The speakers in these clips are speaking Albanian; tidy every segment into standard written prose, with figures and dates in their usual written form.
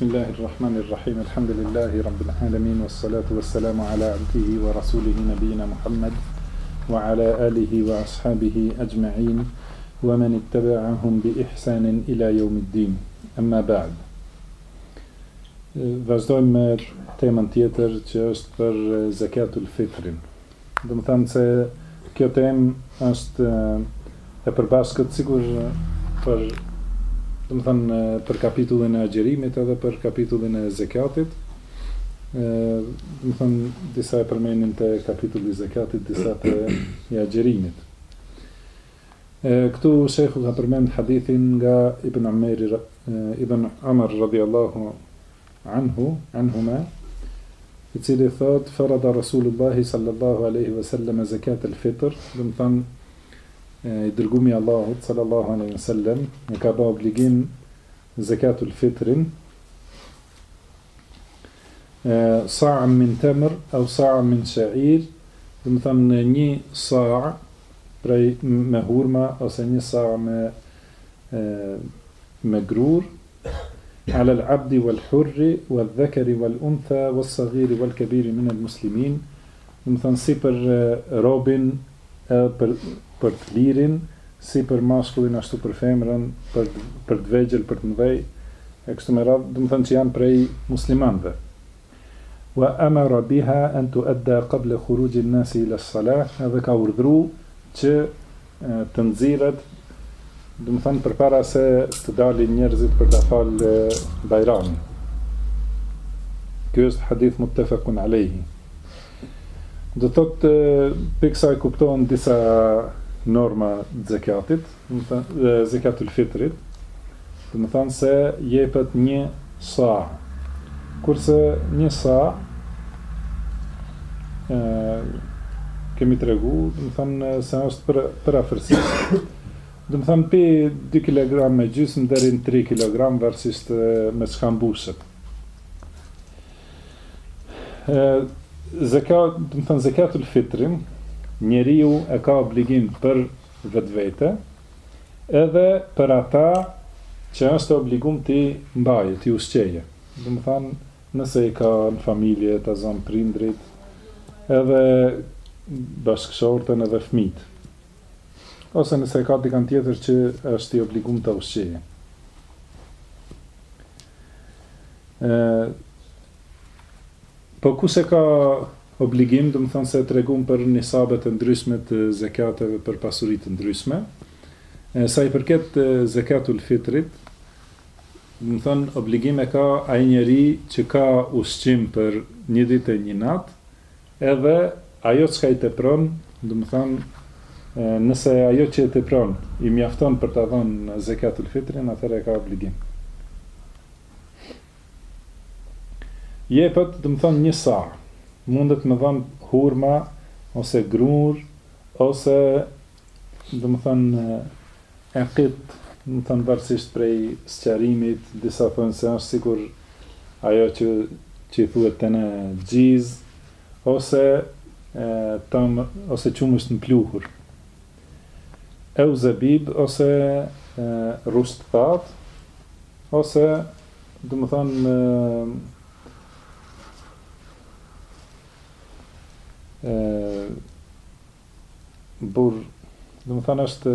Bismillahirrahmanirrahim. Alhamdulillahi rabbil alamin wassalatu wassalamu ala abdihi wa rasulihi nabiyina Muhammad wa ala alihi wa ashabihi ajma'in wa man ittaba'ahum bi ihsanin ila yawmiddin. Amma ba'd. Vazhdojmë me temën tjetër që është për zakatul fitrin. Do të thënë se kjo temë është e përbashkët sikur për do të thënë për kapitullin e agjerimit edhe për kapitullin e zakatit. Do të thënë disa e përmenin të kapitullit e zakatit, disa të i agjerimit. Këtu shekhu ka përmend hadithin nga Ibn Umar radhiyallahu anhuma, i cili thot farada Rasulullahi sallallahu alaihi wasallam zakat al-fitr, do të thënë i dërgumi Allahut sallallahu alaihi wasallam e ka bë obligim zakatul fitrin sa'an min tamr aw sa'an min sha'ir, do të thënë një sa' prej me hurma ose një sa' me grur ala al-abdi wal-hurri wal-dhakari wal-untha was-saghiri wal-kabiri min al-muslimin, do të thënë si për robin për të lirin, si për mashkullin ashtu për femrën, për të vegjël, për të mëdhej, e kështu me radhë, do të thënë që janë prej muslimanëve. Wa amara biha an tuadda qabla khuruj an-nas ila as-salah, edhe ka urdhëruar që të nxirret, do të thënë përpara se të dalin njerëzit për ta falë Bajramin. Ky është hadith muttafaqun alayhi. Do thotë piksa e kuptohen disa norma zakatit, zakatul fitrit, do të thonë se jepet një sa', kurse një sa' kemi tregu, do të thonë se është për afërsisht, do të thonë pi 2 kg me gjysmë deri në 3 kg varësisht me çka mbushet. Zakat, do të thënë zakatul fitrin, njeriu e ka obligim për vetvete, edhe për ata që është obligum t'i mbaje, t'i ushqeje. Do të thënë, nëse i ka në familje, të zonë prindrit, edhe bashkëshortën edhe fëmijët. Ose nëse ka dikant tjetër që është i obligum t'a ushqeje. Po kush e ka obligim, do të thonë se tregum për nisabet e ndryshme të zakateve për pasuritë të ndryshme. Sa i përket zakatul fitrit, do të thonë obligim e ka ai njeri që ka ushqim për një ditë e një natë, edhe ajo çka i tepron, do të thonë nëse ajo që i tepron i mjafton për ta dhënë zakatul fitrin, atëherë ka obligim. Jepet, do të thonë një sa', mundet me dhënë hurma, ose grur, ose, do të thonë, aqit, do të thonë varësisht prej sqarimit, disa thonë se është sikur ajo që i thuhet tëne gjiz, ose ose qumësht në pluhur. E u zabib, ose rusht that, ose, do të thonë, burr, do të thënë është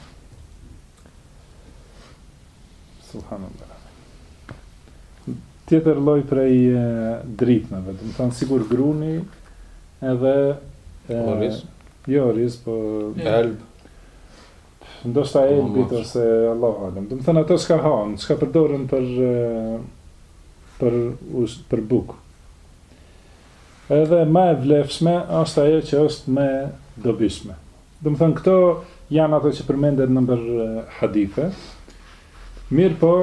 subhanallah. Tjetër lloj prej dritmeve, do të thënë sigur gruni edhe Oris. Jo oris, po Elb. Ndoshta elbit ose Allahu alem. Do të thënë ato çka han, çka përdoren për bukë. Edhe më e vlefshme është ajo që është më dobishme. Do të thënë këto janë ato që përmendet në për hadithe. Mirë po,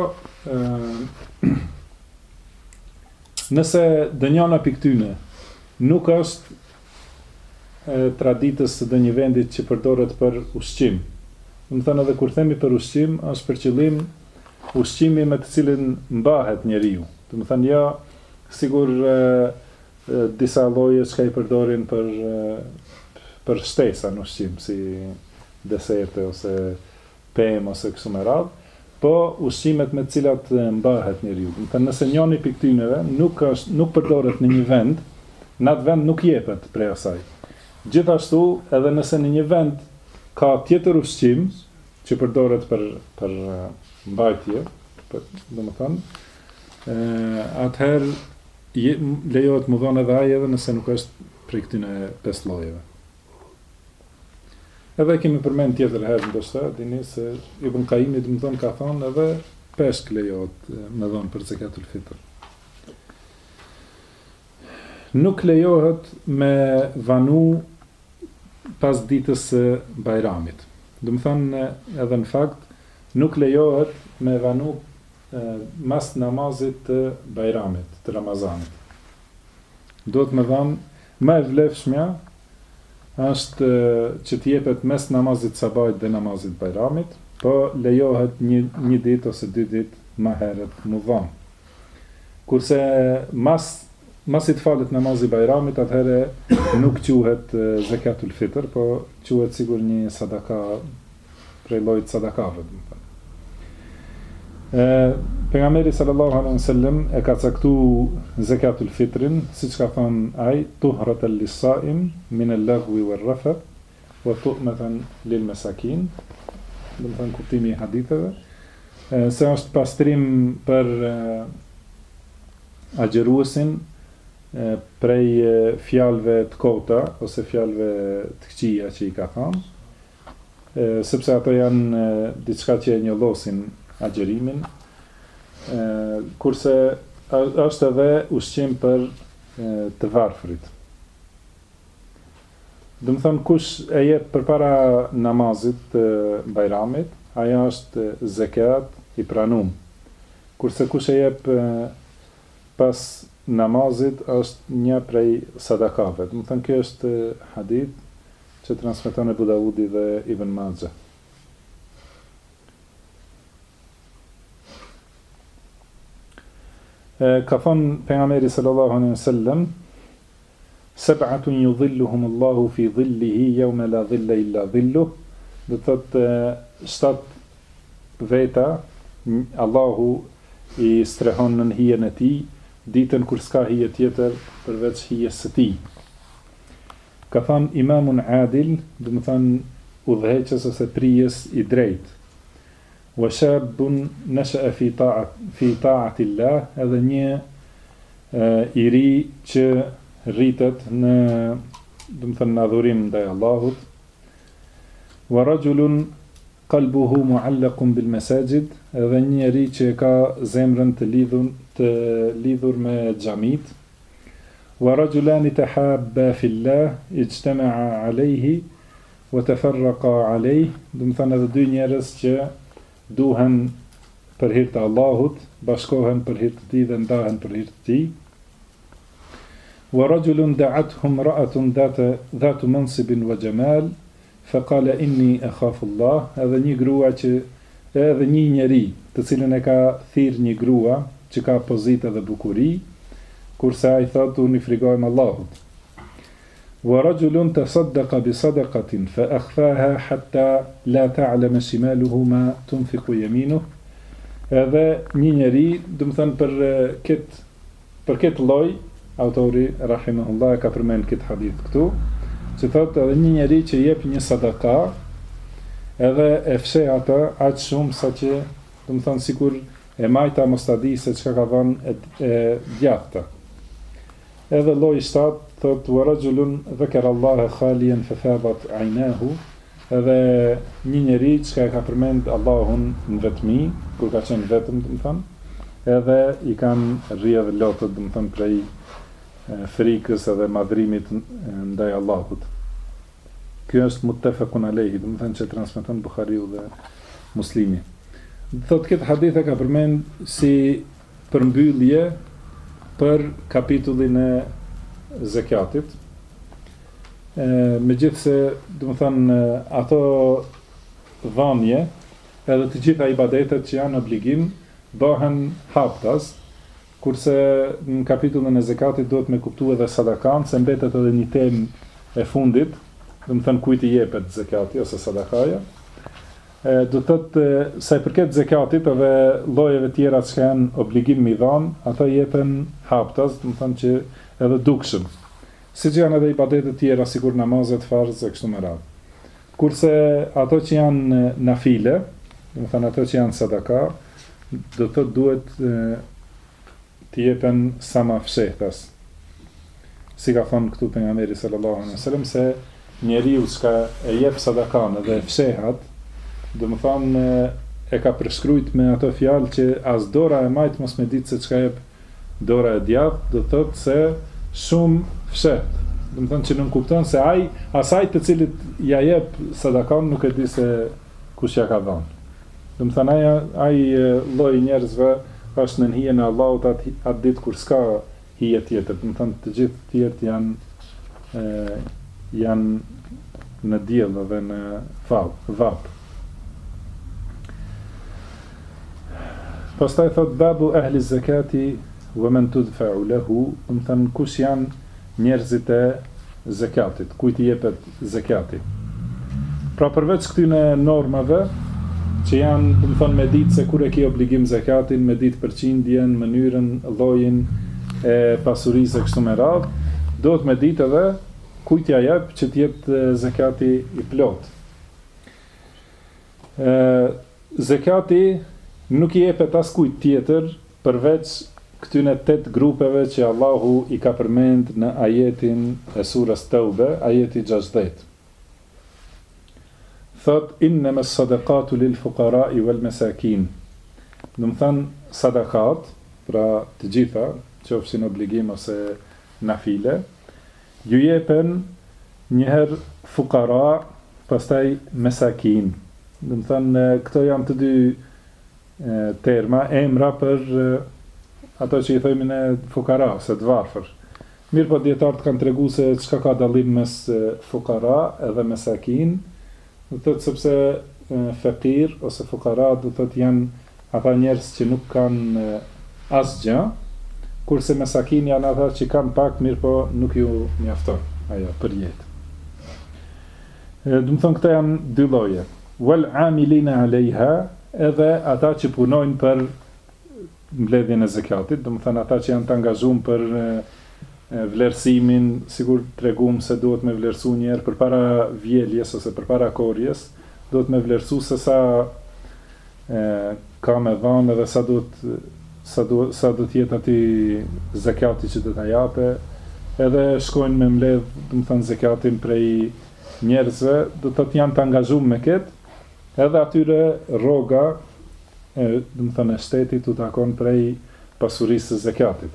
nëse dënjona piktyne nuk është traditës së dë një vendit që përdoret për ushqim. Do të thënë edhe kur themi për ushqim, është për qëllim ushqimi me të cilin mbahet njeriu. Do të thënë ja, sigur disa lloje që i përdorin për shtesa në ushqim, si deserte ose pemë ose kështu me radhë, po ushqimet me të cilat mbahet njeriu. Do të thënë nëse njëri prej këtyneve nuk përdoret në një vend, në atë vend nuk jepet prej asaj. Gjithashtu, edhe nëse në një vend ka tjetër ushqim që përdoret për mbajtje, domethënë, atëherë lejohet më dhënë edhe ai edhe nëse nuk është prej këtyne 5 llojeve. Edhe kemi përmend tjetër herë ndoshta, dini se Ibn Qayyimi domethënë ka thonë edhe peshk lejohet më dhënë për zakatul fitr. Nuk lejohet me vanu pas ditës së Bajramit. Domethënë edhe në fakt nuk lejohet me vanu mas namazit të Bajramit, të Ramazanit. Do të më dhanë më e vlefshmja është që t'jepet mes namazit sabajt dhe namazit Bajramit, po lejohet një ditë ose 2 ditë më herët më dhanë. Kurse mas i të falet namazi Bajramit, atëherë nuk quhet zakatul fitr, po quhet sigur një sadaka prej llojit sadakave. Pejgamberi sallallahu alaihi wasallam e ka caktuar zakatul fitrin, siç ka thënë ai, tuhratan lis-sa'im min al-laghwi war-rafath wa tu'matan lil-masakin. Do të thënë kuptimi i haditheve, se është pastrim për agjeruesin prej fjalëve të kota ose fjalëve të këqija që i ka thënë, sepse ato janë diçka që e njollosin agjerimin, kurse është edhe ushqim për të varfrit. Do të thënë kush e jep përpara namazit të Bajramit, ajo është zakat i pranuar. Kurse kush e jep pas namazit është një prej sadakave. Do të thënë kjo është hadith që transmeton Abu Davudi dhe Ibn Majah. Ka thonë pejgamberi sallallahu alaihi wasallam, sab'atun yudhilluhum Allahu fi dhillihi yawma la dhilla illa dhilluh. Do thotë 7 veta Allahu i strehon në hijen e tij, ditën kur s'ka hije tjetër përveç hijes së tij. Ka thonë imamun adil, do të thonë udhëheqës ose prijes i drejtë. Wa shabun nasha'a fi ta'ati Allah, edhe një i ri që rritet në, do të thënë, në adhurim ndaj Allahut. Wa rajulun qalbuhu mu'allaqun bil masajid, edhe një njeri që ka zemrën të lidhur me xhamit. Wa rajulani tahabba fillah ijtama'a alayhi wa tafarraqa alayhi, do të thënë edhe 2 njerëz që duhen për hir të Allahut, bashkohen për hir të tij dhe ndahen për hir të tij. Wa rajulun da'athu imra'atun dhatu mansibin wa jamal, fa qala inni akhafu Allah, edhe një njeri, të cilën e ka thirr një grua që ka pozitë dhe bukuri, kurse ai thotë unë frikojm Allahut. Wa rajulun tasaddaqa bi sadaqatin fa akhfaha hatta la ta'lama shimaluhu ma tunfiqu yaminuhu. Edhe një njeri, do të thënë për këtë lloj, autori rahimahullah ka përmend këtë hadith këtu, që thotë edhe një njeri që jep një sadaka, edhe e fsheh atë aq shumë sa që, do të thënë sikur e majta mos ta di se çka ka dhënë e djathta. Edhe lloji 7 thotë wa rajulun dhakara Allah khaliyan fa fadat aynahu, edhe një njeri që ka përmend Allahun në vetmi, kur ka qenë vetëm, do të thënë, edhe i kanë rrjedhë lotët, do të thënë, prej frikës edhe madhrimit ndaj Allahut. Ky është muttafaqun alayhi, do të thënë që transmeton Buhariu dhe Muslimi. Thotë këtë hadith e ka përmend si përmbyllje për kapitullin e zakatit. Megjithse, do të thënë, ato dhënie edhe të gjitha ibadetet që janë obligim bëhen haptas, kurse në kapitullin e zakatit duhet me kuptuar edhe sadakan, se mbetet edhe një temë e fundit, do të thënë kujt i jepet zakati ose sadakaja. do thotë sa i përket zakatit edhe llojeve tjera që janë obligim mi dhon, ato jepen haptas, do të thonë që edhe dukshëm. Siç janë edhe ibadetet tjera, sikur namazet, farz e kështu me radhë. Kurse ato që janë nafile, do të thonë ato që janë sadaka, do thotë duhet të jepen sa më fshehtas. Si ka thonë këtu pejgamberi sallallahu alaihi wasallam se njeriu që e jep sadakan dhe fshehat, do të thonë e ka preskrujt me ato fjalë që as dora e majt mos me ditë se çka jep dora e djathtë, do thotë se shumë fshet. Do të thonë që nuk kupton se asaj të cilit ja jep sadakan nuk e di se kush ja ka dhënë. Do të thonë ai lloj njerëzve është në hijen e Allahut atë ditë kur s'ka hije tjetër. Do të thonë të gjithë të tjerët janë në diell dhe në vap. Pastaj thot babu ehli zakati wa man tudfa'u lahu, do të thonë kush janë njerëzit e zakatit, kujt i jepet zakati. Pra përveç këtyne normave që janë, do të thonë me ditë se kur e ke obligim zakatin, me ditë përqindjen, mënyrën, llojin e pasurisë kështu me radhë, do të me ditë edhe kujt ja jep që të jetë zakati i plot. Zakati nuk i jepet as kujt tjetër përveç këtyne 8 grupeve që Allahu i ka përmend në ajetin e surës Taube, ajeti 60. Thot innama as-sadaqatu lil fuqara'i wal masakin. Do të thënë sadakat, pra të gjitha, qofshin obligim ose nafile, ju jepen njëherë fuqara, pastaj masakin. Do të thënë këto janë të dy terma, emra për ato që i thojmë në fukara, ose të varfër. Mirë po djetarët kanë tregu se çka ka dallim mes fukara edhe mesakin, do thotë sepse fakir ose fukara do thotë janë ata njerëz që nuk kanë asgjë, kurse mesakin janë ata që kanë pak, mirë po nuk ju mjafton ajo për jetë. Do të thonë këta janë dy lloje. Wal amilina alejha, edhe ata që punojnë për mbledhjen e zakatit, do të thënë ata që janë të angazhuar për vlerësimin, sigur tregum se duhet me vlerësu njerë përpara vjeljes ose përpara korjes, duhet me vlerësu se sa ka me dhanë edhe sa do të jetë aty zakati që do ta jape, edhe shkojnë me mbledh, do të thënë zakatin prej njerëzve, do të janë të angazhuar me këtë, edhe atyre rroga do të thënë shtetit u takon prej pasurisë së zakatit.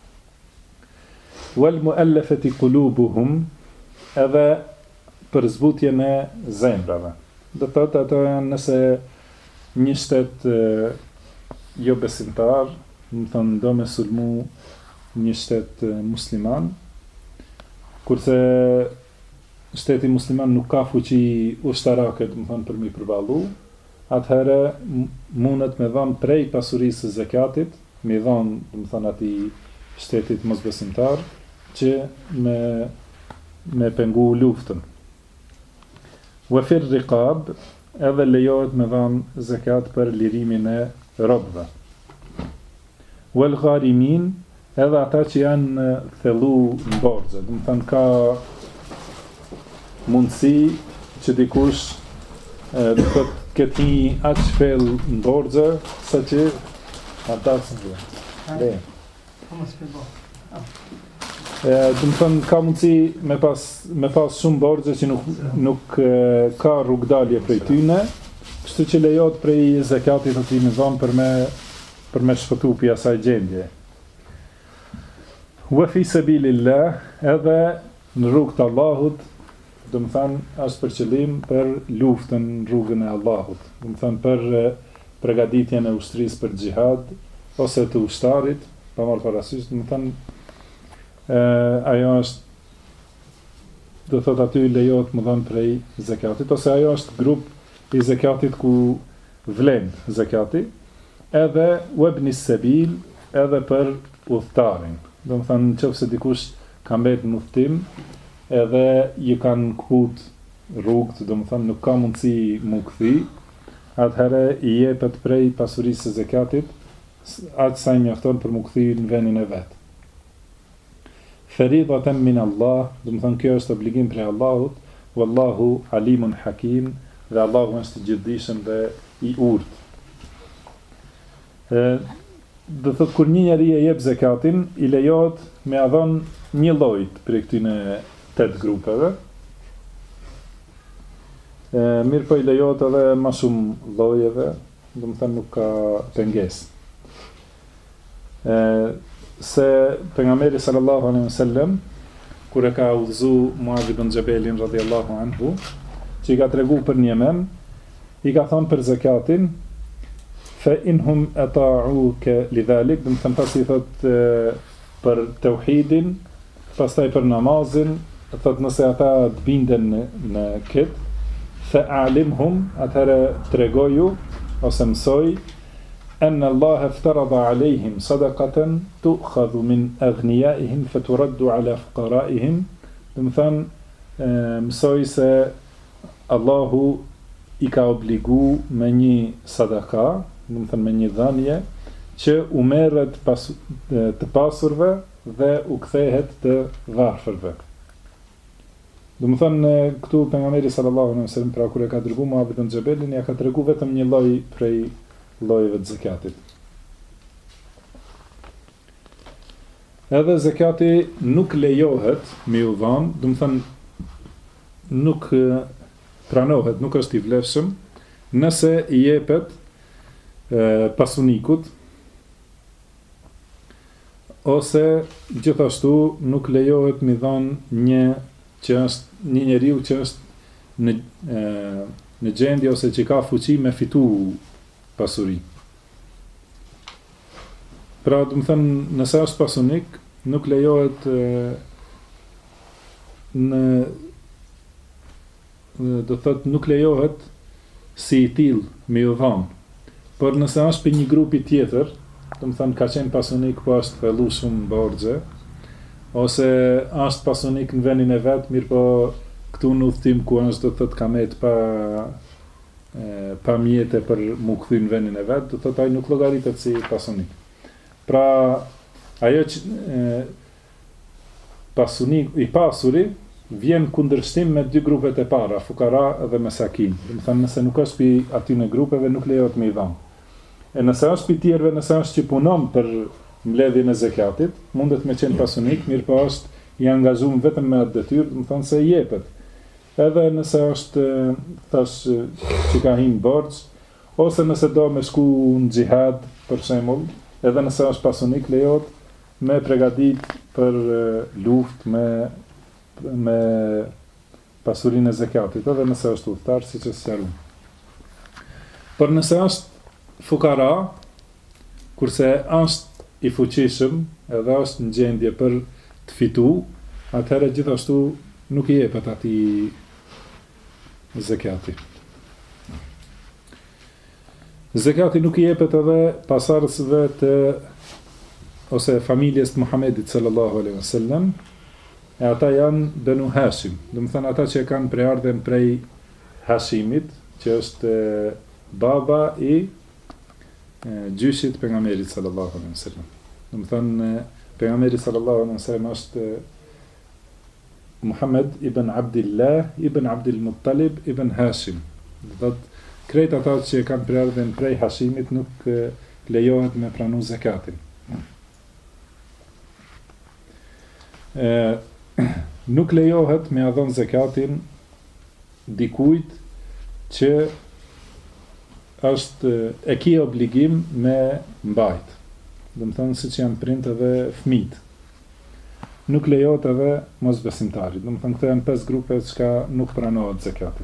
Wal muallafati qulubuhum, edhe për zbutjen e zemrave. Do thotë ato janë nëse një shtet jo besimtar, do të thënë do me sulmu një shtet musliman, kurse shteti musliman nuk ka fuqi ushtarake, do të thonë për mi përballu, atëherë mundet me dhënë prej pasurisë së zakatit, me dhënë, do të thonë atij shtetit mosbesimtar, që me pengu luftën. Wa fi riqab, edhe lejohet me dhënë zakat për lirimin e robëve. Wal gharimin, edhe ata që janë thellu në borxhe, do të thonë ka mundësi që dikush do të këtë një aq shpel në borxhe, sa që ata së në do të thënë ka mundësi me pas shumë borxhe që nuk ka rrugdalje prej tyne, kështu që lejohet prej zakatit aty me dhënë për me shpëtu pi asaj gjendje. Wa fi sabilillah, edhe në rrugë të Allahut, do të thënë është për qëllim për luftën në rrugën e Allahut, do të thënë për përgatitjen e ushtrisë për xhihad ose të ushtarit, pa marrë parasysh, do të thënë ajo është, do thotë aty lejohet më dhënë prej zakatit, ose ajo është grup i zakatit ku vlen zakati, edhe wabni sabil, edhe për udhëtarin. Do të thënë nëse dikush ka mbetur në udhtim, edhe ju kanë kaput rrugët, do të thënë nuk ka mundësi mu kthi, atëherë i jepet prej pasurisë së zakatit atë sa i mjafton për mu kthy në vendin e vet. Faridatan min Allah, do të thonë kjo është obligim prej Allahut, wallahu alimun hakim, dhe Allahu është i gjithdijshëm dhe i urtë. Do thot kur një njeri e jep zakatin, i lejohet me ia dhënë një lloj prej këtyne 8 grupeve. Mirë po i lejohet edhe më shumë llojeve, do të thënë nuk ka pengesë. Se pejgamberi sallallahu alaihi wasallam kur e ka udhëzu Muadh ibn Jabelin radhiyallahu anhu, që i ka tregu për një Yemen, i ka thonë për zakatin fa inhum ata'uka lidhalik, do të thënë pasi thot për tauhidin, pastaj për namazin, thot nëse ata të binden në këtë, fa a'limhum, atëherë tregoju ose mësoj أن الله افترض عليهم صدقة تؤخذ من أغنيائهم فترد على فقرائهم. Do të thënë mësoj se Allahu i ka obligu me një sadaka, do të thënë me një dhënje që u merret të pasurve dhe u kthehet të varfërve. Do të thënë këtu pejgamberi sallallahu alaihi wasallam pra kur e ka dërguar Muadh ibn Jabelin, ja ka treguar vetëm një lloj prej llojeve të zakatit. Edhe zakati nuk lejohet me u dhënë, do të thënë nuk pranohet, nuk është i vlefshëm nëse i jepet pasunikut, ose gjithashtu nuk lejohet me dhënë një njeriu që është në gjendje ose që ka fuqi me fitu pasuri. Pra, do të thënë, nëse është pasunik, nuk lejohet do thot nuk lejohet si i till me u dhënë. Por nëse është për një grupi tjetër, do të thënë ka qenë pasunik po është thellu shumë borxhe, ose është pasunik në vendin e vet, mirë po këtu në udhtim ku është do të thot kamet pa mjete për mu kthy në vendin e vet, do thot ai nuk llogaritet si pasunik. Pra, ajo që pasunik i pasuri vjen kundërshtim me dy grupet e para, fukara dhe mesakin. Do të thënë nëse nuk është pi aty në grupeve nuk lejohet me i dhënë. E nëse është pi tjerëve, nëse është që punon për mbledhjen e zakatit, mundet me qenë pasunik, mirë po është i angazhuar vetëm me atë detyrë, do të thënë se i jepet. Edhe nëse është thash që ka hyrë borxh, ose nëse do me shku në xhihad për shembull, edhe nëse është pasunik lejohet me përgatit për luftë me pasurinë e zakatit, edhe nëse është udhëtar, siç është sqaruar. Por nëse është fukara, kurse është i fuqishëm, edhe është në gjendje për të fitu, atëherë gjithashtu nuk i jepet atij zakati. Zakati nuk i jepet edhe pasardhësve të ose familjes të Muhamedit sallallahu alaihi wasallam, e ata janë Banu Hashim, do të thënë ata që kanë preardhën prej Hashimit, që është baba i gjyshit pejgamberit sallallahu alaihi wasallam. Do të thënë pejgamberi sallallahu alaihi wasallam është Muhammed ibn Abdillah ibn Abdul Muttalib ibn Hashim. Do të krejt ata që kanë preardhën prej Hashimit nuk lejohet me pranu zakatin. Nuk lejohet me adhon zakatin dikujt që është e ki obligim me mbajt. Do të thënë siç janë prindë dhe fëmijët. Nuk lejohet edhe mosbesimtarit. Do të thënë këto janë 5 grupe që nuk pranohet zakati.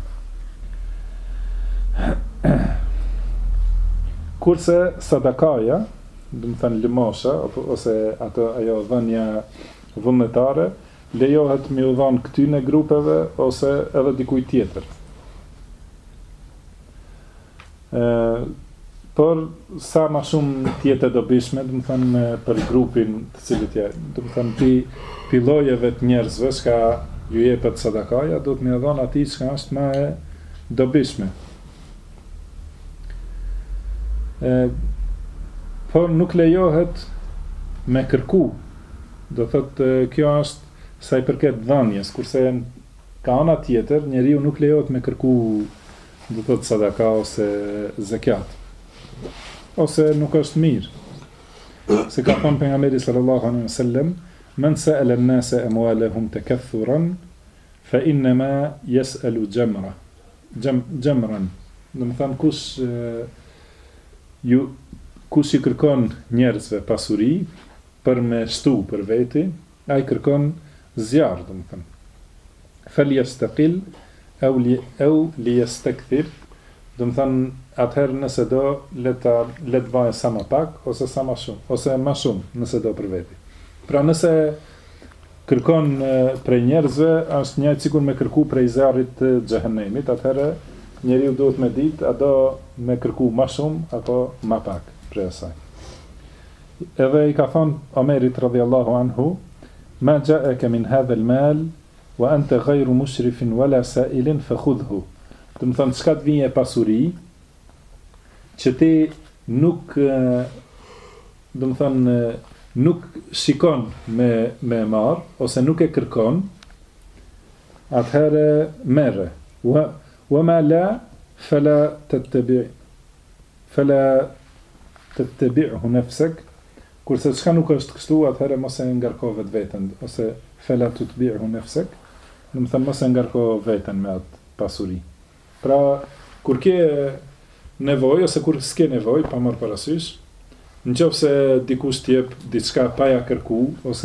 Kurse sadakaja, do të thënë lëmosha ose ajo dhënia vullnetare, lejohet me u dhënë këtyne grupeve ose edhe dikujt tjetër. Por sa ma shumë tjetë e dobishme, do të thënë për grupin të cilit do të thënë pi llojeve të njerëzve që ju jepet sadakaja, do të më dhon atij që është më e dobishme. por nuk lejohet me kërku. Do thot kjo është sa I përket dhënies, kurse ka ana tjetër, njeriu nuk lejohet me kërku, do thot sadaka ose zakat. Ose nuk është mirë. Se ka thënë pejgamberi sallallahu alaihi wasallam, "Men sa'ala an-nasa amwalahum takathuran, fa innama yas'alu jamran." Do të thënë kush I kërkon njerëzve pasuri për me shtu për veti, ai kërkon zjarr, do të thënë. Falyastaqil aw liyastakthir, do të thënë atëherë nëse do le të bëjë sa më pak ose sa më shumë, ose më shumë nëse do për veti. Pra nëse kërkon prej njerëzve, është njëjtë sikur me kërku prej zjarrit të xhehenemit, atëherë njeriu duhet me ditë a do me kërku më shumë apo më pak prej asaj. Edhe I ka thonë Omerit radhiyallahu anhu, "Ma ja'aka min hadha al-mal wa anta ghayru mushrifin wala sa'ilin fakhudhu." Do të thonë çka të vije pasuri që ti nuk do të thonë nuk shikon me marr ose nuk e kërkon, atëherë merre. Wa ma la fala tattabi'hu nafsak, kurse çka nuk është kështu, atëherë mos e ngarko vetveten, ose fala tutbi'hu nafsak, do të thonë mos e ngarko veten me atë pasuri. Pra kur ke nevojë ose kur s'ke nevojë, pa marrë parasysh, nëse dikush t'jep diçka pa ja kërku ose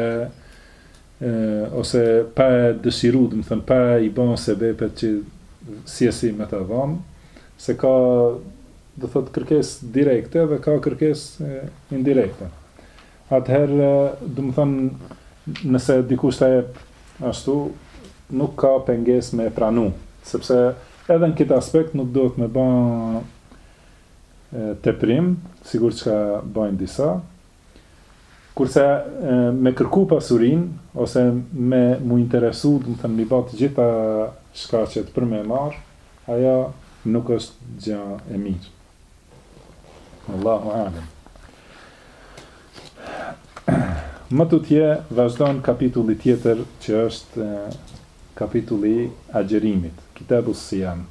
pa e dëshiru, do të thënë pa I bën sebepet që si me të dhanë, se ka do thot kërkesë direkte dhe ka kërkesë indirekte. Atëherë, do të thënë nëse dikush ta jep ashtu, nuk ka pengesë me pranu, sepse edhe në këtë aspekt nuk duhet me bën teprim, sigur që ka bëjnë disa, kurse me kërku pasurin, ose me mu interesu, do të thënë mi bë të gjitha shkaqet për me marr, ajo nuk është gjë e mirë. Allahu a'lam. Më tutje vazhdon kapitulli tjetër që është kapitulli agjerimit, Kitabus Siyam.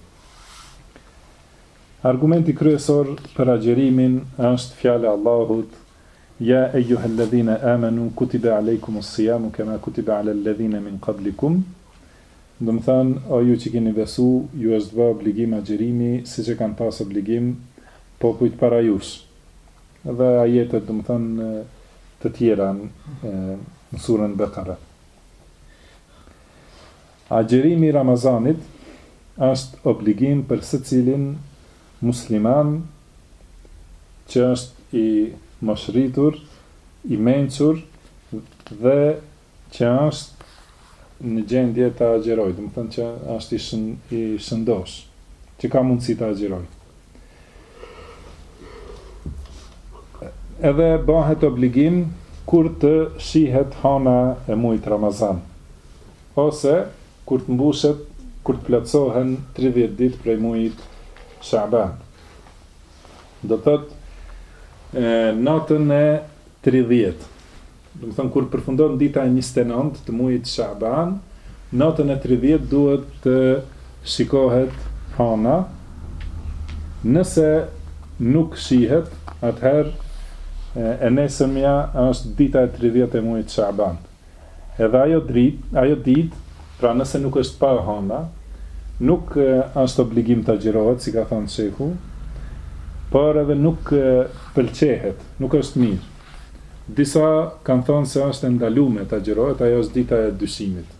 Argumenti kryesor për agjerimin është fjala e Allahut: "Ya eyyuhalladhina amanu kutiba alaykumus siyamu kama kutiba alal ladhina min qablikum." Do të thënë, o ju që keni besu, ju është bë obligim agjerimi, siç e kanë pas obligim popujt para jush. Dhe ajetet, do të thënë, të tjera në surën Bekara. Agjerimi I Ramazanit është obligim për secilin musliman që është I moshritur, I mençur dhe që është në gjendje të agjeroj, do të thënë që është I shëndosh, që ka mundësi të agjeroj. Edhe bëhet obligim kur të shihet hana e muajit Ramazan, ose kur të mbushet, kur të plotësohen 30 ditë prej muajit Sha'ban. Do thotë natën e 30. Do të thonë kur përfundon dita e 29 të muajit Sha'ban, natën e 30 duhet të shikohet hana. Nëse nuk shihet, atëherë e nesërmja është dita e 30 e muajit Sha'ban. Edhe ajo ditë, pra nëse nuk është pa hana, nuk është obligim të agjërohet, si ka thënë shehu, por edhe nuk pëlqehet, nuk është mirë. Disa kanë thënë se është ndaluar të agjërohet, ajo është dita e dyshimit.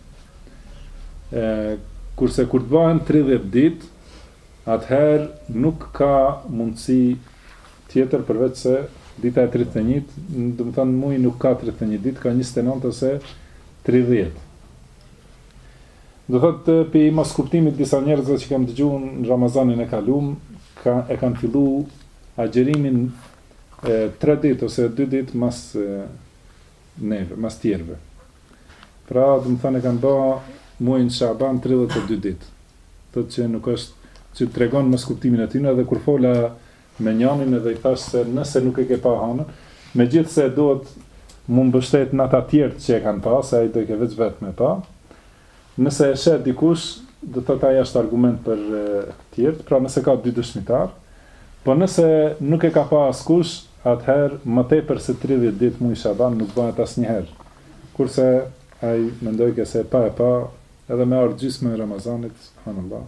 Kurse kur të bëhen 30 ditë, atëherë nuk ka mundësi tjetër përveç se dita e 31, do të thënë muaji nuk ka 31 ditë, ka 29 ose 30. Do thotë për mos kuptimit disa njerëzve që kam dëgjuar në Ramazanin e kaluam, e kanë filluar agjerimin 3 ditë ose 2 ditë mas tjerëve. Pra, do të thënë e kanë bë muajin Sha'ban 32 ditë. Thotë që nuk është, që tregon mos kuptimin e tyre, edhe kur fola me njanin edhe i thash se nëse nuk e ke pa hanën, megjithse duhet mu mbështet në ata tjerë që e kanë pa, se ai do i ke veç vetë me pa. Nëse e shet dikush, do thotë ai është argument për tjerë, pra nëse ka dy dëshmitar, po nëse nuk e ka pa askush, atëherë më tepër se 30 ditë muaj Shaban nuk bëhet asnjëherë. Kurse ai mendoi që se pa edhe me orë gjysmë e Ramazanit, subhanallah.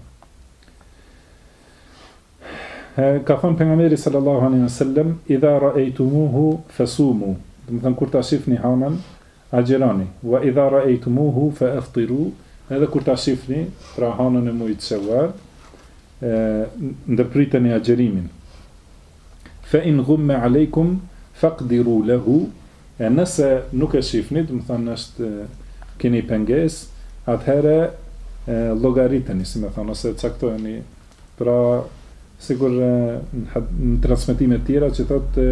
Ka thënë pejgamberi sallallahu alaihi wasallam, idha ra'aytumuhu fasumu. Do të thënë kur ta shihni hanën, agjironi. Wa idha ra'aytumuhu fa'aftiru. Edhe kur ta shihni, pra hanën e muajit Shawwal, ndërpriteni agjerimin. Fa in ghumma alaykum faqdiru lahu. Nëse nuk e shihni, do të thënë është keni pengesë, atëherë llogariteni, si më thonë, ose caktojeni. Pra sigur në transmetime të tjera që thotë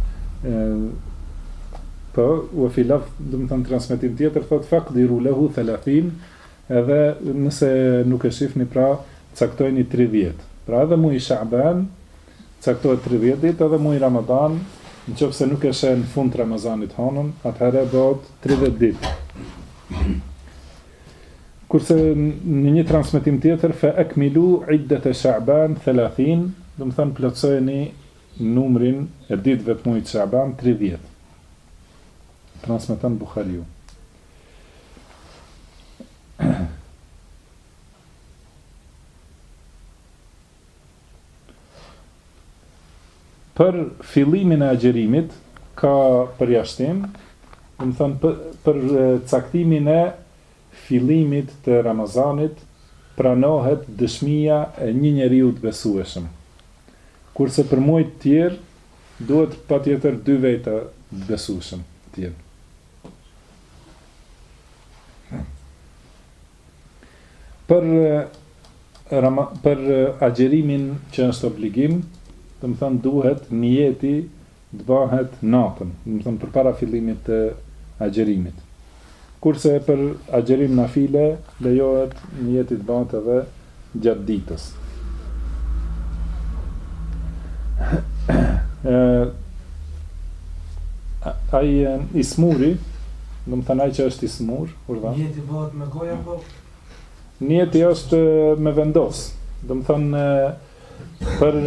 po u filaf, do të thënë transmetim tjetër thotë faqdiru lahu 30, edhe nëse nuk e shihni, pra caktojeni 30. Pra edhe muaji Sha'ban caktohet 30 ditë, edhe muaji Ramazan, nëse nuk e sheh në fund të Ramazanit hanën, atëherë bëhet 30 ditë. Kurse në një transmetim tjetër fa akmilu iddat Sha'ban 30, do të thënë plotsojeni numrin e ditëve të muajit Sha'ban 30. Transmeton Buhariu. Për fillimin e agjerimit ka përjashtim, do të thënë për caktimin e fillimit të Ramazanit pranohet dëshmia e një njeriu të besueshëm. Kurse për muajt tjerë duhet patjetër 2 veta të besueshëm të jenë. Për agjerimin që është obligim, do të thënë duhet niyeti të bëhet natën, do të thënë përpara fillimit të agjerimit. Kurse për agjerim nafile lejohet niyeti të bëhet edhe gjatë ditës. Ai ismuri, do të thënë ai që është ismur, urdhë. Niyeti bëhet me gojë apo? Niyeti është me vendos. Do të thënë për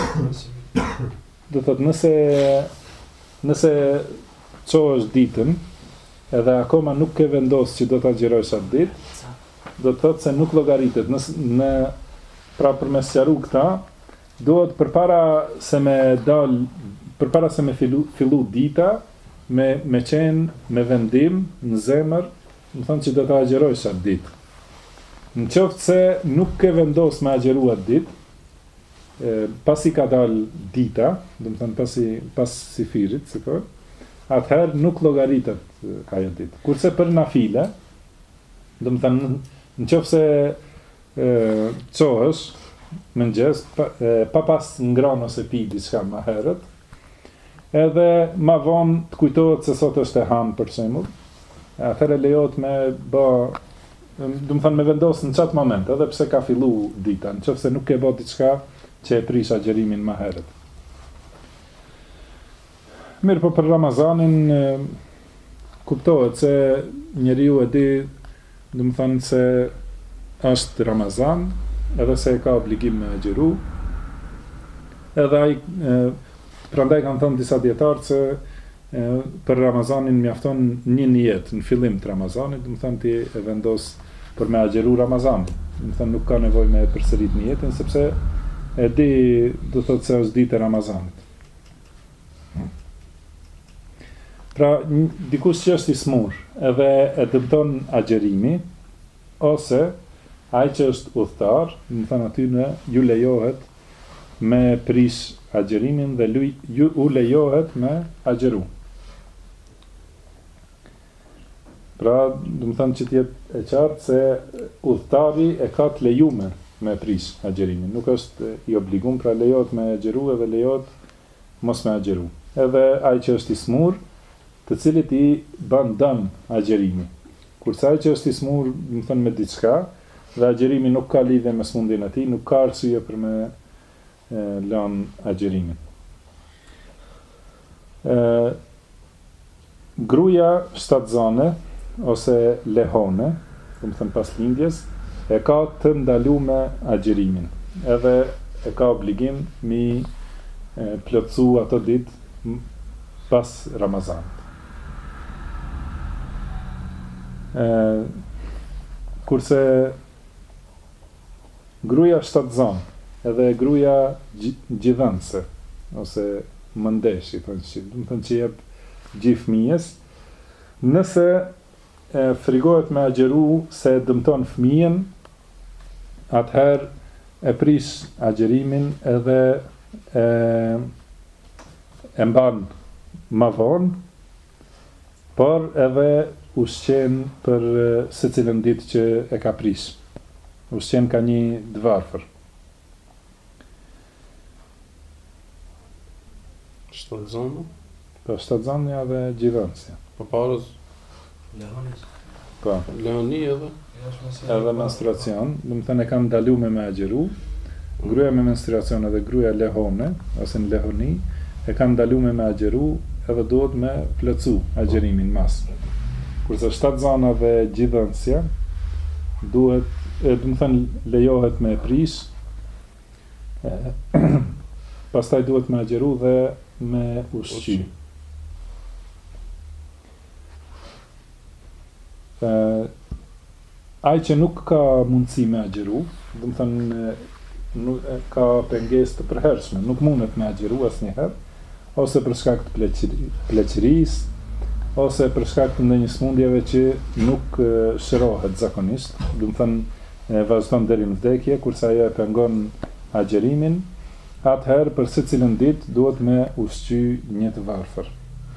do thotë nëse çohesh ditën edhe akoma nuk ke vendos që do ta xhirosh atë ditë, do të thotë se nuk llogaritet. Pra për me sqaru këta, duhet përpara se me fillu dita, me qenë me vendim në zemër, do thonë që do ta xhirosh atë ditë. Në qoftë se nuk ke vendos me agjeru atë ditë, pasi ka dal dita, do të thënë pas sifirit, si thon, atëherë nuk llogaritet ajo ditë. Kurse për nafile, do të thënë nëse çohesh mëngjes pa pas ngrënë ose pi diçka më herët, edhe më vonë të kujtohet se sot është e hanë për shembull, atëherë lejohet me bë, do të thënë me vendos në çat moment, edhe pse ka fillu dita, nëse nuk ke bë diçka që e prish agjerimin më herët. Mirë, po për Ramazanin kuptohet se njeriu e di, do të thënë se është Ramazan, edhe se ka obligim me agjeru, edhe ai prandaj kanë thënë disa dietarë se për Ramazanin mjafton një nijet në fillim të Ramazanit, do të thënë ti e vendos për me agjeru Ramazanin. Do të thënë nuk ka nevojë me përsërit niyetin, sepse e di, do thotë se është ditë e Ramazanit. Pra, dikush që është ismur edhe e dëmton agjerimi, ose ai që është udhëtar, do të thënë aty ju lejohet me prish agjerimin dhe ju lejohet me agjeru. Pra, do të thënë që t'jetë e qartë se udhëtari e ka të lejuar me prish agjerimin. Nuk është i obligum, pra lejohet me agjeru edhe lejohet mos me agjeru. Edhe ai që është ismur, të cilit i bën dëm agjerimi. Kurse ai që është ismur, do të thënë me diçka, dhe agjerimi nuk ka lidhje me smundjen e tij, nuk ka arsye për me lënë agjerimin. Gruaja shtatzane ose lehone, do të thënë pas lindjes, e ka të ndaluar agjërimin. Edhe e ka obligim mi plotsu ato ditë pas Ramazanit. Kurse gruaja shtatzan, edhe gruaja gjithënse ose mëndeshi, do të thënë që jep gjithë fëmijës, nëse frigohet me agjeru se dëmton fëmijën, atëherë e prish agjerimin edhe e mban ma vonë, por edhe ushqen për secilën ditë që e ka prish. Ushqen ka një dëvarfër. Shtatzana? Po shtatzania dhe gjithënsja. Po parës? Lehonis. Po. Lehoni edhe? Edhe menstruacion, do të thënë e kanë ndaluar me agjeru. Gruaja me menstruacion edhe gruaja lehone ose në lehoni e kanë ndaluar me agjeru edhe duhet me plotsu agjerimin mas. Kurse shtatzana dhe gjithënsja duhet, do të thënë lejohet me prish, pastaj duhet me agjeru dhe me ushqy. Ai që nuk ka mundësi me agjeru, do të thënë nuk ka pengesë të përhershme, nuk mundet me agjeru asnjëherë, ose për shkak të pleqërisë, ose për shkak të ndonjë smundjeve që nuk shërohet zakonisht, do të thënë vazhdon deri në vdekje, kurse ajo e pengon agjerimin, atëherë për secilën ditë duhet me ushqy një të varfër.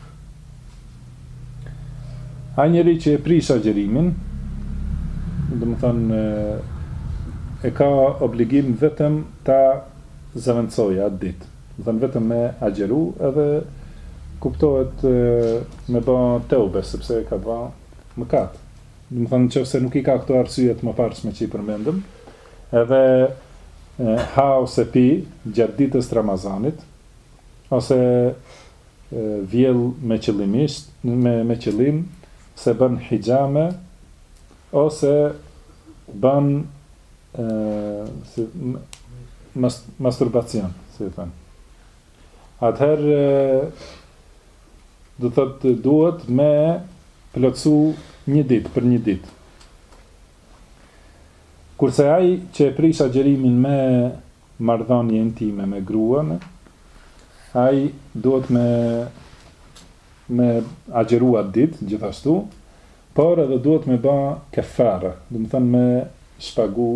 Ai njeri që e prish agjerimin, do të thënë e ka obligim vetëm ta zëvendësojë atë ditë. Do të thënë vetëm me agjeru edhe kuptohet me bë teube sepse ka bë mëkat. Do të thënë nëse nuk i ka këto arsyet më parshme që i përmendëm, edhe ha ose pi gjatë ditës të Ramazanit, ose vjell me qëllim se bën hijame, ose bën masturbacion, si e thënë. Atëherë do të thotë duhet me plotsu një ditë për një ditë. Kurse ai që e prish agjerimin me marrëdhënie intime me gruan, ai duhet me agjeru atë ditë gjithashtu, por edhe duhet me bë kefare, do të thënë me shpagu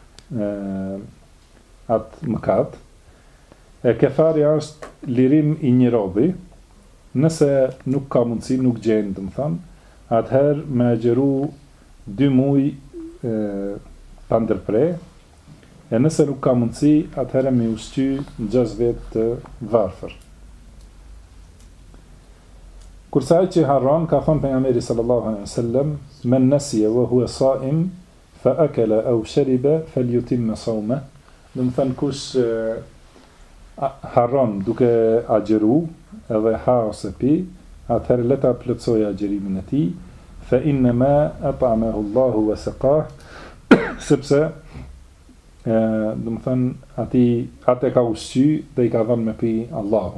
atë mëkat. Kefarja është lirim i një robi, nëse nuk ka mundësi, nuk gjen, do të thënë, atëherë me agjeru 2 muaj pa ndërprej, e nëse nuk ka mundësi, atëherë me ushqy 6 vetë të varfër. Kurse ai që harron, ka thënë pejgamberi sallallahu alaihi wasallam, men nasiya wa huwa sa'im fa akala aw shariba falyutimma sawma. Do të thënë kush harron duke agjeru edhe ha ose pi, atëherë le ta plotësojë agjerimin e tij, fa inma at'amahu Allahu wa saqah, sepse do të thënë atë ka ushqy dhe i ka dhënë me pi Allahu.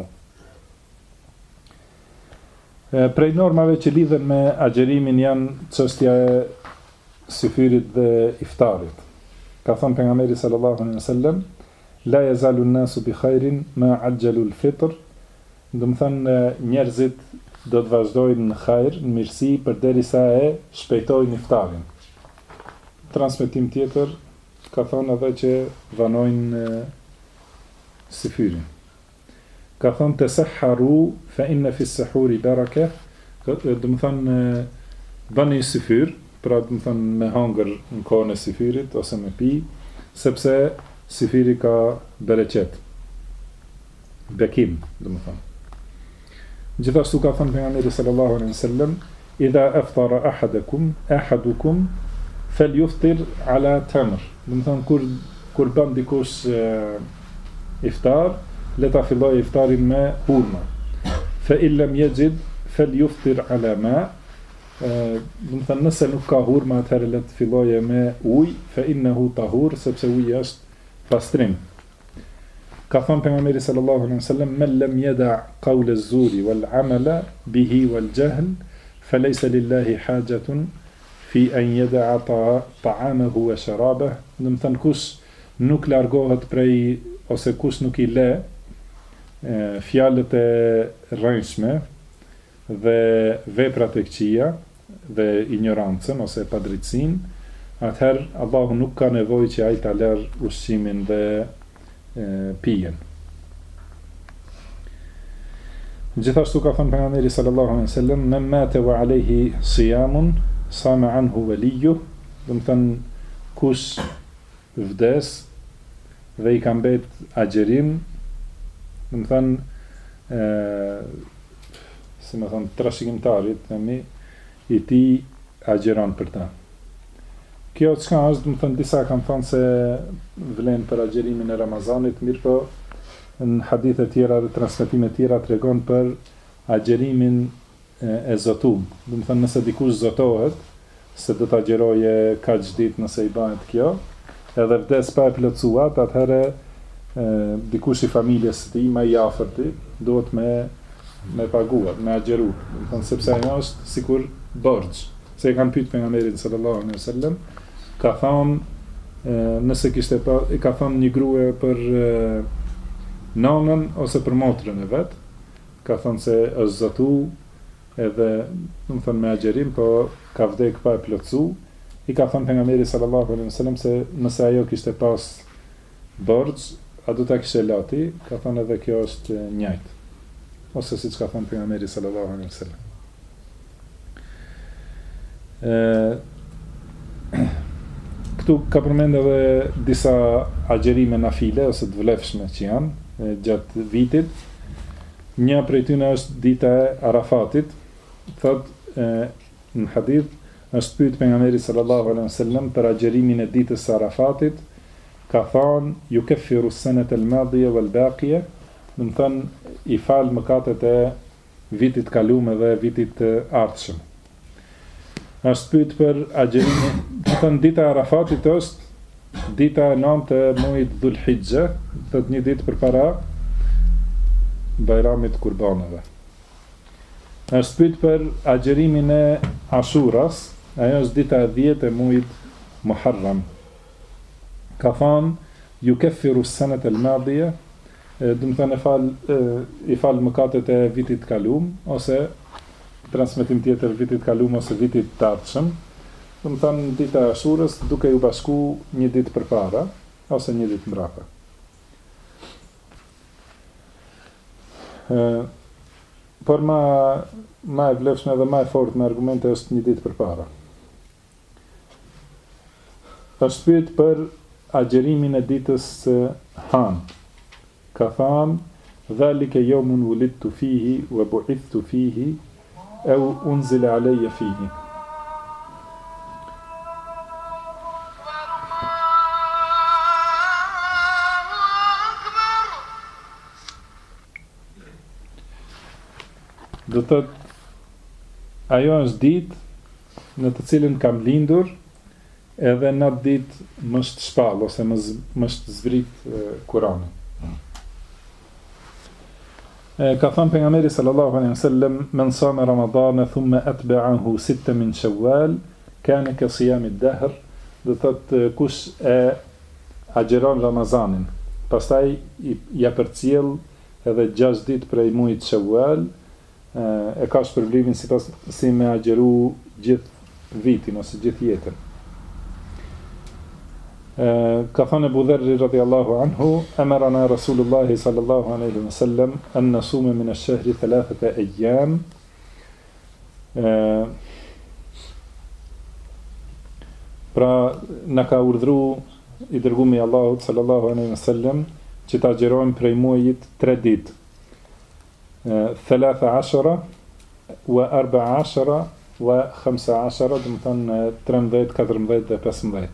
Prej normave që lidhen me agjerimin janë çështja e syfyrit dhe iftarit. Ka thënë pejgamberi sallallahu alaihi wasallam, la yazalu an-nasu bi khairin ma ajjalu al-fitr. Do të thënë njerëzit do të vazhdojnë në hajër, në mirësi përderisa e shpejtojnë iftarin. Transmetim tjetër ka thënë edhe që vanojnë syfyrin. Ka thënë të sahharu fa inna fi s-sahuri baraka, do të thënë bëni syfyr, pra do të thënë me hangër në kohën e syfyrit ose me pi, sepse syfyri ka bereqet, bekim, do të thënë. Gjithashtu ka thënë pejgamberi sallallahu alaihi wasallam, idha aftara ahadukum falyuftir ala tamr. Do të thënë kur bën dikush iftar, le ta filloj iftarin me hurma. fa illam yajid falyuftir ala ma. Do të thënë nëse nuk ka hurmë atëherë le të filloje me ujë, fa innahu tahur, sepse uji është pastrim. Ka thënë pejgamberi sallallahu alaihi wasallam, men lam yada' qawla az-zuri wal 'amala bihi wal jahl, falaysa lillahi hajatun fi an yada'a ta'amahu wa sharabahu. Do të thënë kush nuk largohet prej ose kush nuk i le fjalët e rrënjshme dhe veprat e këqija dhe ignorancën ose padrejtësinë, atëherë Allahu nuk ka nevojë që ai ta lërë ushqimin dhe pijen. Gjithashtu ka thënë pejgamberi sallallahu alaihi wasallam, men mata wa alayhi siyamun sama anhu waliyyu, do të thënë kush vdes dhe i ka mbet agjerim, do të thënë si më thënë trashëgimtarit, themi i ti agjeron për ta. Kjo çka është, do të thënë disa kanë thënë se vlen për agjerimin e Ramazanit, mirë po në hadithe tjera dhe transmetime tjera tregon për agjerimin e zotum. Do të thënë nëse dikush zotohet se do të agjeroje kaq ditë nëse i bëhet kjo, edhe vdes pa e plotësuar, atëherë dikush i familjes së tij më i afërti duhet me paguar, me agjeru. Do të thënë sepse ajo është sikur borxh. Se e kanë pyet pejgamberin sallallahu alaihi wasallam, ka thonë nëse kishte ka thonë një grua për nonën ose për motrën e vet, ka thonë se është zatu edhe do të thënë me agjerim, po ka vdek pa e plotësu. I ka thënë pejgamberi sallallahu alaihi wasallam se nëse ajo kishte pas borxh, a do ta kishte lati, ka thënë edhe kjo është njëjtë. Ose siç ka thënë pejgamberi sallallahu alaihi wasallam. Këtu ka përmend edhe disa agjerime nafile ose të vlefshme që janë gjatë vitit. Një prej tyre është dita e Arafatit. Thotë në hadith, është pyet pejgamberi sallallahu alaihi wasallam për agjerimin e ditës së Arafatit, ka thënë yukaffiru as-sanata al-madiya wal-baqiya, do të thënë i fal mëkatet e vitit kaluar dhe vitit të ardhshëm. Është pyet për agjerimin, do të thënë dita e Arafatit është dita e 9 të muajit Dhulhijja, thotë një ditë përpara Bajramit Kurbanëve. Është pyet për agjerimin e Ashuras, ajo është dita e 10 e muajit Muharram. Ka thënë yukaffiru as-sanata al-madiya, do të thënë i fal mëkatet e vitit kaluar ose transmetim tjetër vitit kaluar ose vitit të ardhshëm. Do të thënë dita e Ashurës duke u bashku një ditë përpara ose një ditë mbrapa. Por ma e vlefshme dhe ma e fortë me argumente është një ditë përpara. Është pyet për agjerimin e ditës së Han. Ka thënë, "Dhalika yawmun wulidtu fihi wa bu'ithtu fihi aw unzila alayya fihi." Do të thotë, ajo është ditë në të cilën kam lindur, edhe në atë ditë më është shpall ose më është zbrit Kurani. Ka thënë pejgamberi sallallahu alaihi wasallam, "Men sama Ramadana thumma atba'ahu 6 min Shawwal, kana ka siyam ad-dahr." Do të thotë kush e agjeron Ramazanin, pastaj ja përcjell edhe 6 ditë prej muajit Shawwal, e ka shpërblimin si me agjeru gjithë vitin ose gjithë jetën. Ka thënë Abu Dharr radhiyallahu anhu, "Amarana Rasulullah sallallahu alaihi wasallam an nasuma min ash-shahri 3 ayyam." Pra na ka urdhëruar i dërguari i Allahut sallallahu alaihi wasallam që ta agjerojmë prej muajit 3 ditë. 13 wa 14 wa 15, do të thënë 13, 14 dhe 15.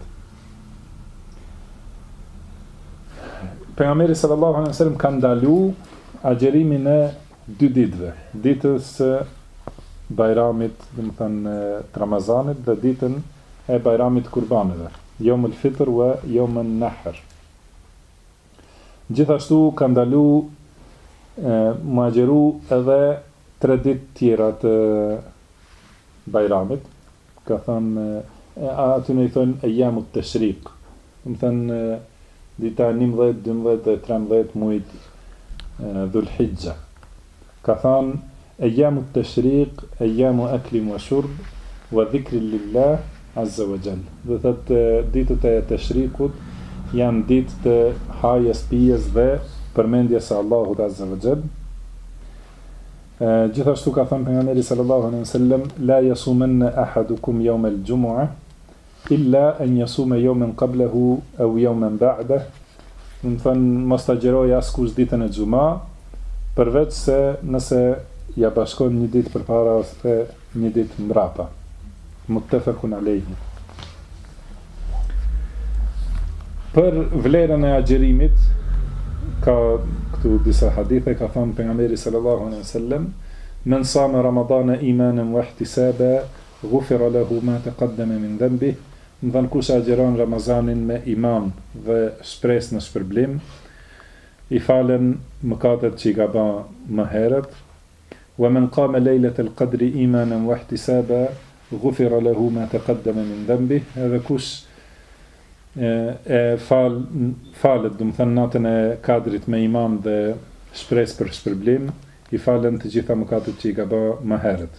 Pejgamberi sallallahu alaihi wasallam ka ndaluar agjerimin e dy ditëve, ditës së Bajramit, do të thënë të Ramazanit dhe ditën e Bajramit Kurbanëve, Yawmul Fitr wa Yawmun Nahr. Gjithashtu ka ndalu mu agjeru edhe 3 ditë tjera të Bajramit, ka thënë aty ne i thonë Ayyamut Tashriq, do të thënë dita 11, 12 dhe 13 muajit Dhul-Hijja. Ka thënë Ayyamut Tashriq, ayyamu aklin wa shurb wa dhikrin lillah azza wa jall. Do thotë ditët e Tashrikut janë ditë të hajes, pijes dhe përmendjes së Allahut azza wa jall. Gjithashtu ka thënë pejgamberi sallallahu alaihi wasallam la yasumanna ahadukum yawm al-jumu'ah illa an yasuma yawman qablahu aw yawman ba'dahu. Do thënë mos ta xheroj askush ditën e xumë, përveç se nëse ja bashkon një ditë përpara ose një ditë mbrapa. Muttafaqun alayhi. Për vlerën e agjerimit ka këtu disa hadithe, ka thënë pejgamberi sallallahu alaihi wasallam men sama ramadana imanan wa ihtisaba ghufira lahu ma taqaddama min dhanbihi. Do të thënë kush agjeron Ramazanin me iman dhe shpresë në shpërblim, i falen mëkatet që i ka bërë më herët. Wa man qama laylatal qadri imanan wa ihtisaba ghufira lahu ma taqaddama min dhanbihi. Edhe kush falet, do të thënë natën e Kadrit me iman dhe shpresë për shpërblim, i falen të gjitha mëkatet që i ka bërë më herët.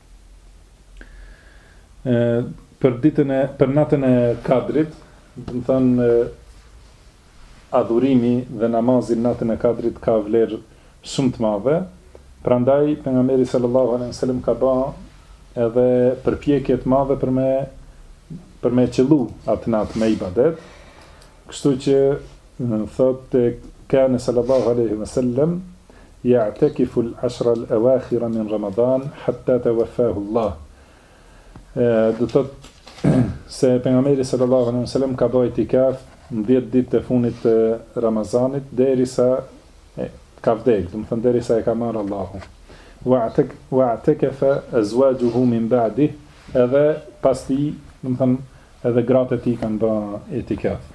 Për natën e Kadrit, do të thënë adhurimi dhe namazi natën e Kadrit ka vlerë shumë të madhe. Prandaj pejgamberi sallallahu alaihi wasallam ka bërë edhe përpjekje të madhe për me qëllu atë natë me ibadet. Kështu që thotë kana sallallahu alaihi wasallam ya'takifu al-ashra al-awakhir min Ramadan hatta tawaffahu Allah. Do thotë se pejgamberi sallallahu alaihi wasallam ka bërë itikaf në 10 ditë të fundit të Ramazanit derisa ka vdek, do të thënë derisa e ka marrë Allahu. Wa'takafa azwajuhu min ba'di, edhe pas tij, do të thënë edhe gratë e tij kanë bërë itikaf.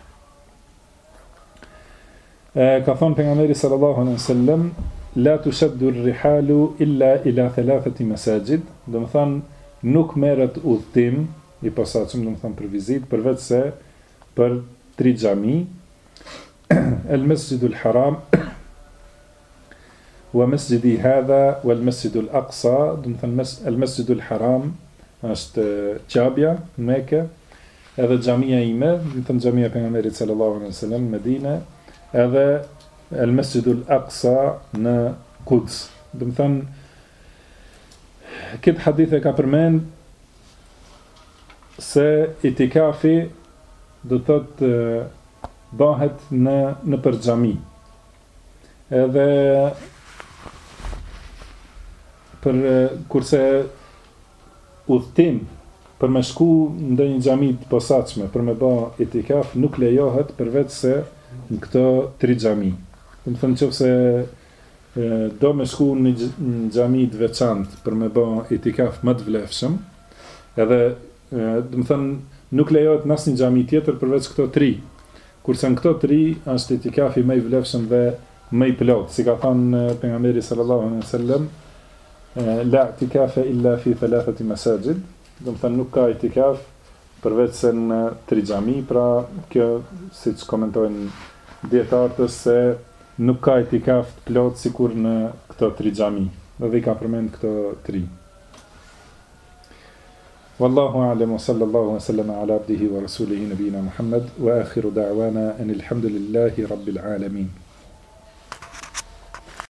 Ka thënë pejgamberi sallallahu alaihi wasallam la tushaddu ar-rihalu illa ila 3 masajid, do të thënë nuk merret udhtim i posaçëm, do të thënë për vizitë, përveç se për 3 xhami, el-Masjidul Haram wa masjidi hadha wal masjidul aqsa. Do të thënë el-Masjidul Haram është Qabja në Mekë, edhe xhamia ime, do të thënë xhamia e pejgamberit sallallahu alaihi wasallam në Medinë, edhe el-Masjidul Aqsa në Quds. Do të thënë këtë hadith e ka përmend se itikafi do të thotë bëhet në për xhami. Edhe për kurse udhtim për me shku ndonjë xhami të posaçme për me bë itikaf nuk lejohet përveç se në këto 3 xhami. Do të thënë nëse do me shku në xhami të veçantë për me bë itikaf më të vlefshëm, edhe do të thënë nuk lejohet në asnjë xhami tjetër përveç këto 3. Kurse në këto 3 është itikafi më i vlefshëm dhe më i plot, si ka thënë pejgamberi sallallahu alaihi wasallam la itikafa illa fi 3 masajid. Do të thënë nuk ka itikaf përveç se në 3 xhami, pra kjo siç komentojnë dietarët se nuk ka itikaf të plot sikur në këto 3 xhami. Dhe i ka përmend këto 3. Wallahu a'lam wa sallallahu wa sallama ala abdihi wa rasulihi nabina Muhammad wa akhiru da'wana anil hamdulillahi rabbil alamin.